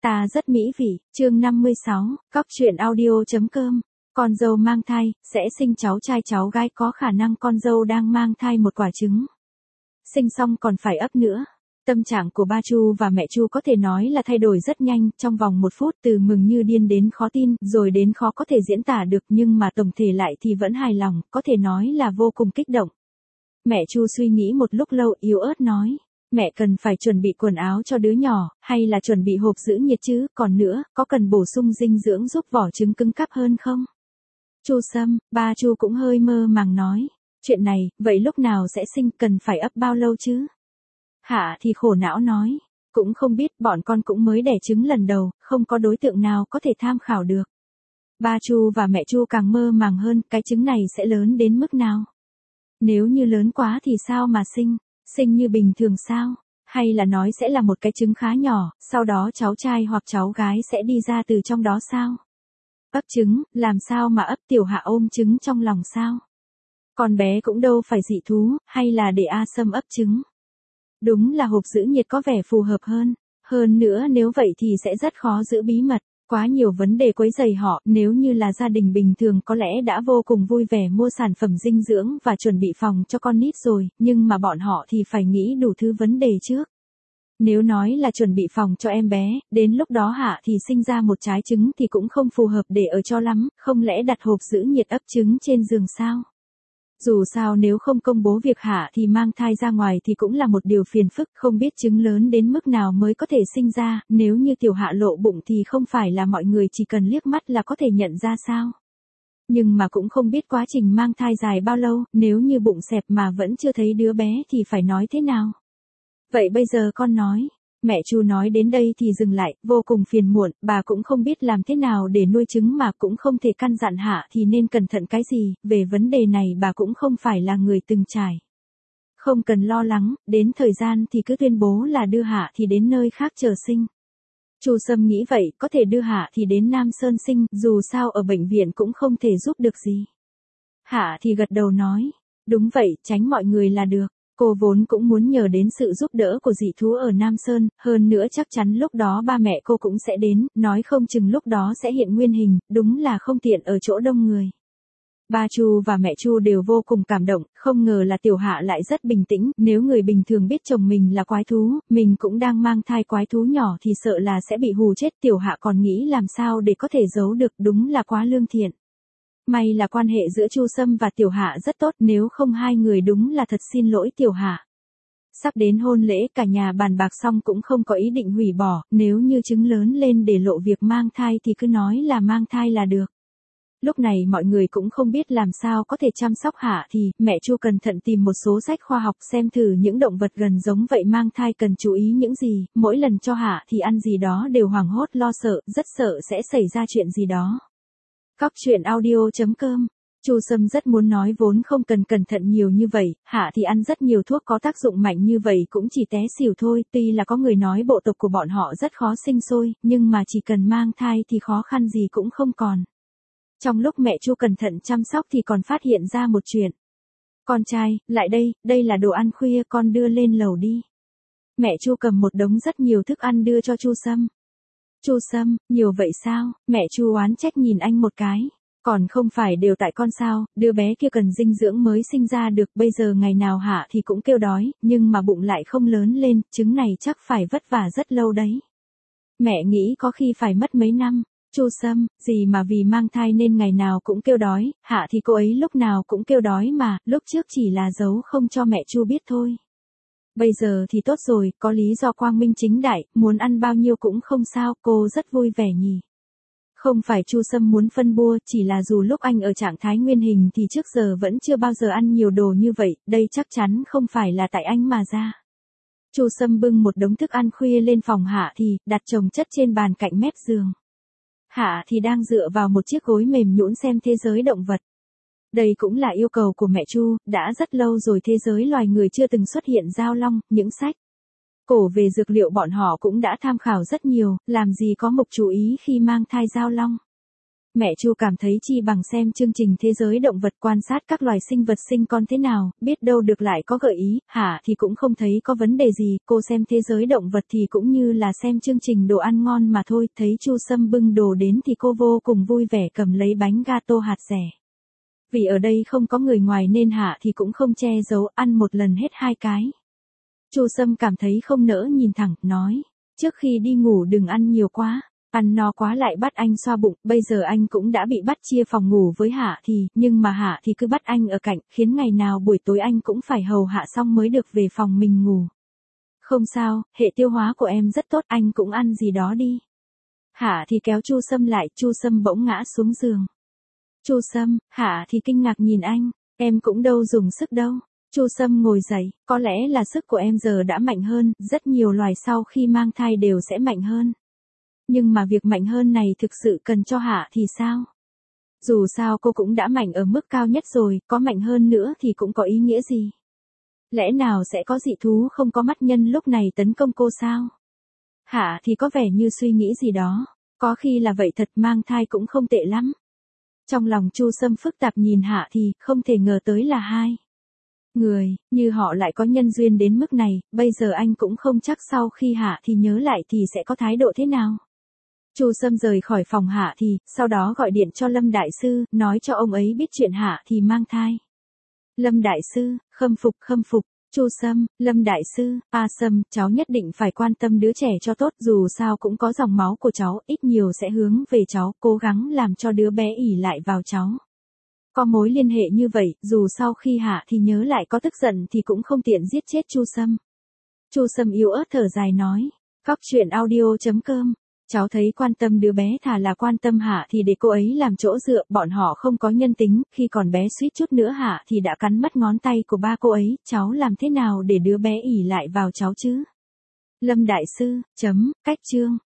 Ta rất mỹ vị, chương 56, Cóc truyện audio.com. Con dâu mang thai, sẽ sinh cháu trai cháu gái, có khả năng con dâu đang mang thai một quả trứng. Sinh xong còn phải ấp nữa. Tâm trạng của ba Chu và mẹ Chu có thể nói là thay đổi rất nhanh, trong vòng 1 phút từ mừng như điên đến khó tin, rồi đến khó có thể diễn tả được, nhưng mà tổng thể lại thì vẫn hài lòng, có thể nói là vô cùng kích động. Mẹ Chu suy nghĩ một lúc lâu, yếu ớt nói. Mẹ cần phải chuẩn bị quần áo cho đứa nhỏ, hay là chuẩn bị hộp giữ nhiệt chứ, còn nữa, có cần bổ sung dinh dưỡng giúp vỏ trứng cứng cáp hơn không? Chu Sâm, ba Chu cũng hơi mơ màng nói. Chuyện này, vậy lúc nào sẽ sinh, cần phải ấp bao lâu chứ? Hạ thì khổ não nói. Cũng không biết, bọn con cũng mới đẻ trứng lần đầu, không có đối tượng nào có thể tham khảo được. Ba Chu và mẹ Chu càng mơ màng hơn, cái trứng này sẽ lớn đến mức nào? Nếu như lớn quá thì sao mà sinh? Sinh như bình thường sao? Hay là nói sẽ là một cái trứng khá nhỏ, sau đó cháu trai hoặc cháu gái sẽ đi ra từ trong đó sao? Ấp trứng, làm sao mà ấp, Tiểu Hạ ôm trứng trong lòng sao? Con bé cũng đâu phải dị thú, hay là để A Sâm ấp trứng? Đúng là hộp giữ nhiệt có vẻ phù hợp hơn. Hơn nữa nếu vậy thì sẽ rất khó giữ bí mật. Quá nhiều vấn đề quấy rầy họ, nếu như là gia đình bình thường có lẽ đã vô cùng vui vẻ mua sản phẩm dinh dưỡng và chuẩn bị phòng cho con nít rồi, nhưng mà bọn họ thì phải nghĩ đủ thứ vấn đề trước. Nếu nói là chuẩn bị phòng cho em bé, đến lúc đó Hạ thì sinh ra một trái trứng thì cũng không phù hợp để ở cho lắm, không lẽ đặt hộp giữ nhiệt ấp trứng trên giường sao? Dù sao nếu không công bố việc Hạ thì mang thai ra ngoài thì cũng là một điều phiền phức, không biết trứng lớn đến mức nào mới có thể sinh ra, nếu như Tiểu Hạ lộ bụng thì không phải là mọi người chỉ cần liếc mắt là có thể nhận ra sao. Nhưng mà cũng không biết quá trình mang thai dài bao lâu, nếu như bụng xẹp mà vẫn chưa thấy đứa bé thì phải nói thế nào. Vậy bây giờ con nói. Mẹ Chu nói đến đây thì dừng lại, vô cùng phiền muộn, bà cũng không biết làm thế nào để nuôi trứng mà cũng không thể căn dặn Hạ thì nên cẩn thận cái gì, về vấn đề này bà cũng không phải là người từng trải. Không cần lo lắng, đến thời gian thì cứ tuyên bố là đưa Hạ thì đến nơi khác chờ sinh. Chu Sâm nghĩ vậy, có thể đưa Hạ thì đến Nam Sơn sinh, dù sao ở bệnh viện cũng không thể giúp được gì. Hạ thì gật đầu nói, đúng vậy, tránh mọi người là được. Cô vốn cũng muốn nhờ đến sự giúp đỡ của dị thú ở Nam Sơn, hơn nữa chắc chắn lúc đó ba mẹ cô cũng sẽ đến, nói không chừng lúc đó sẽ hiện nguyên hình, đúng là không tiện ở chỗ đông người. Ba Chu và mẹ Chu đều vô cùng cảm động, không ngờ là Tiểu Hạ lại rất bình tĩnh, nếu người bình thường biết chồng mình là quái thú, mình cũng đang mang thai quái thú nhỏ thì sợ là sẽ bị hù chết, Tiểu Hạ còn nghĩ làm sao để có thể giấu được, đúng là quá lương thiện. May là quan hệ giữa Chu Sâm và Tiểu Hạ rất tốt, nếu không hai người đúng là thật xin lỗi Tiểu Hạ. Sắp đến hôn lễ, cả nhà bàn bạc xong cũng không có ý định hủy bỏ, nếu như trứng lớn lên để lộ việc mang thai thì cứ nói là mang thai là được. Lúc này mọi người cũng không biết làm sao có thể chăm sóc Hạ thì, mẹ Chu cẩn thận tìm một số sách khoa học xem thử những động vật gần giống vậy mang thai cần chú ý những gì, mỗi lần cho Hạ thì ăn gì đó đều hoảng hốt lo sợ, rất sợ sẽ xảy ra chuyện gì đó. Cóc truyện audio.com. Chu Sâm rất muốn nói vốn không cần cẩn thận nhiều như vậy, Hạ thì ăn rất nhiều thuốc có tác dụng mạnh như vậy cũng chỉ té xỉu thôi, tuy là có người nói bộ tộc của bọn họ rất khó sinh sôi, nhưng mà chỉ cần mang thai thì khó khăn gì cũng không còn. Trong lúc mẹ Chu cẩn thận chăm sóc thì còn phát hiện ra một chuyện. Con trai, lại đây, đây là đồ ăn khuya, con đưa lên lầu đi. Mẹ Chu cầm một đống rất nhiều thức ăn đưa cho Chu Sâm. Chu Sâm, nhiều vậy sao? Mẹ Chu oán trách nhìn anh một cái. Còn không phải đều tại con sao, đứa bé kia cần dinh dưỡng mới sinh ra được, bây giờ ngày nào Hạ thì cũng kêu đói, nhưng mà bụng lại không lớn lên, trứng này chắc phải vất vả rất lâu đấy. Mẹ nghĩ có khi phải mất mấy năm. Chu Sâm, gì mà vì mang thai nên ngày nào cũng kêu đói, Hạ thì cô ấy lúc nào cũng kêu đói mà, lúc trước chỉ là giấu không cho mẹ Chu biết thôi. Bây giờ thì tốt rồi, có lý do quang minh chính đại, muốn ăn bao nhiêu cũng không sao, cô rất vui vẻ nhỉ. Không phải Chu Sâm muốn phân bua, chỉ là dù lúc anh ở trạng thái nguyên hình thì trước giờ vẫn chưa bao giờ ăn nhiều đồ như vậy, đây chắc chắn không phải là tại anh mà ra. Chu Sâm bưng một đống thức ăn khuya lên phòng Hạ thì, đặt chồng chất trên bàn cạnh mép giường. Hạ thì đang dựa vào một chiếc gối mềm nhũn xem thế giới động vật. Đây cũng là yêu cầu của mẹ Chu, đã rất lâu rồi thế giới loài người chưa từng xuất hiện giao long, những sách cổ về dược liệu bọn họ cũng đã tham khảo rất nhiều, làm gì có mục chú ý khi mang thai giao long. Mẹ Chu cảm thấy chi bằng xem chương trình Thế giới động vật quan sát các loài sinh vật sinh con thế nào, biết đâu được lại có gợi ý, hả thì cũng không thấy có vấn đề gì, cô xem Thế giới động vật thì cũng như là xem chương trình đồ ăn ngon mà thôi, thấy Chu Sâm bưng đồ đến thì cô vô cùng vui vẻ cầm lấy bánh gato hạt dẻ. Vì ở đây không có người ngoài nên hạ thì cũng không che giấu, ăn một lần hết 2 cái. Chu Sâm cảm thấy không nỡ nhìn thẳng, nói, trước khi đi ngủ đừng ăn nhiều quá. Ăn no quá lại bắt anh xoa bụng, bây giờ anh cũng đã bị bắt chia phòng ngủ với Hạ thì, nhưng mà Hạ thì cứ bắt anh ở cạnh, khiến ngày nào buổi tối anh cũng phải hầu hạ xong mới được về phòng mình ngủ. Không sao, hệ tiêu hóa của em rất tốt, anh cũng ăn gì đó đi. Hạ thì kéo Chu Sâm lại, Chu Sâm bỗng ngã xuống giường. Chu Sâm, Hạ thì kinh ngạc nhìn anh, em cũng đâu dùng sức đâu. Chu Sâm ngồi dậy, có lẽ là sức của em giờ đã mạnh hơn, rất nhiều loài sau khi mang thai đều sẽ mạnh hơn. Nhưng mà việc mạnh hơn này thực sự cần cho Hạ thì sao? Dù sao cô cũng đã mạnh ở mức cao nhất rồi, có mạnh hơn nữa thì cũng có ý nghĩa gì? Lẽ nào sẽ có dị thú không có mắt nhân lúc này tấn công cô sao? Hạ thì có vẻ như suy nghĩ gì đó, có khi là vậy thật, mang thai cũng không tệ lắm. Trong lòng Chu Sâm phức tạp nhìn Hạ thì không thể ngờ tới là hai người, như họ lại có nhân duyên đến mức này, bây giờ anh cũng không chắc sau khi Hạ thì nhớ lại thì sẽ có thái độ thế nào. Chu Sâm rời khỏi phòng Hạ thì, sau đó gọi điện cho Lâm Đại Sư, nói cho ông ấy biết chuyện Hạ thì mang thai. Lâm Đại Sư, khâm phục, Chu Sâm, Lâm Đại Sư, Sâm, cháu nhất định phải quan tâm đứa trẻ cho tốt, dù sao cũng có dòng máu của cháu, ít nhiều sẽ hướng về cháu, cố gắng làm cho đứa bé ỷ lại vào cháu. Có mối liên hệ như vậy, dù sau khi Hạ thì nhớ lại có tức giận thì cũng không tiện giết chết Chu Sâm. Chu Sâm yếu ớt thở dài nói, coctruyện.audio.com. Cháu thấy quan tâm đứa bé thà là quan tâm Hạ thì để cô ấy làm chỗ dựa, bọn họ không có nhân tính, khi còn bé suýt chút nữa Hạ thì đã cắn mất ngón tay của ba cô ấy, cháu làm thế nào để đứa bé ỷ lại vào cháu chứ? Lâm Đại Sư, cách chương.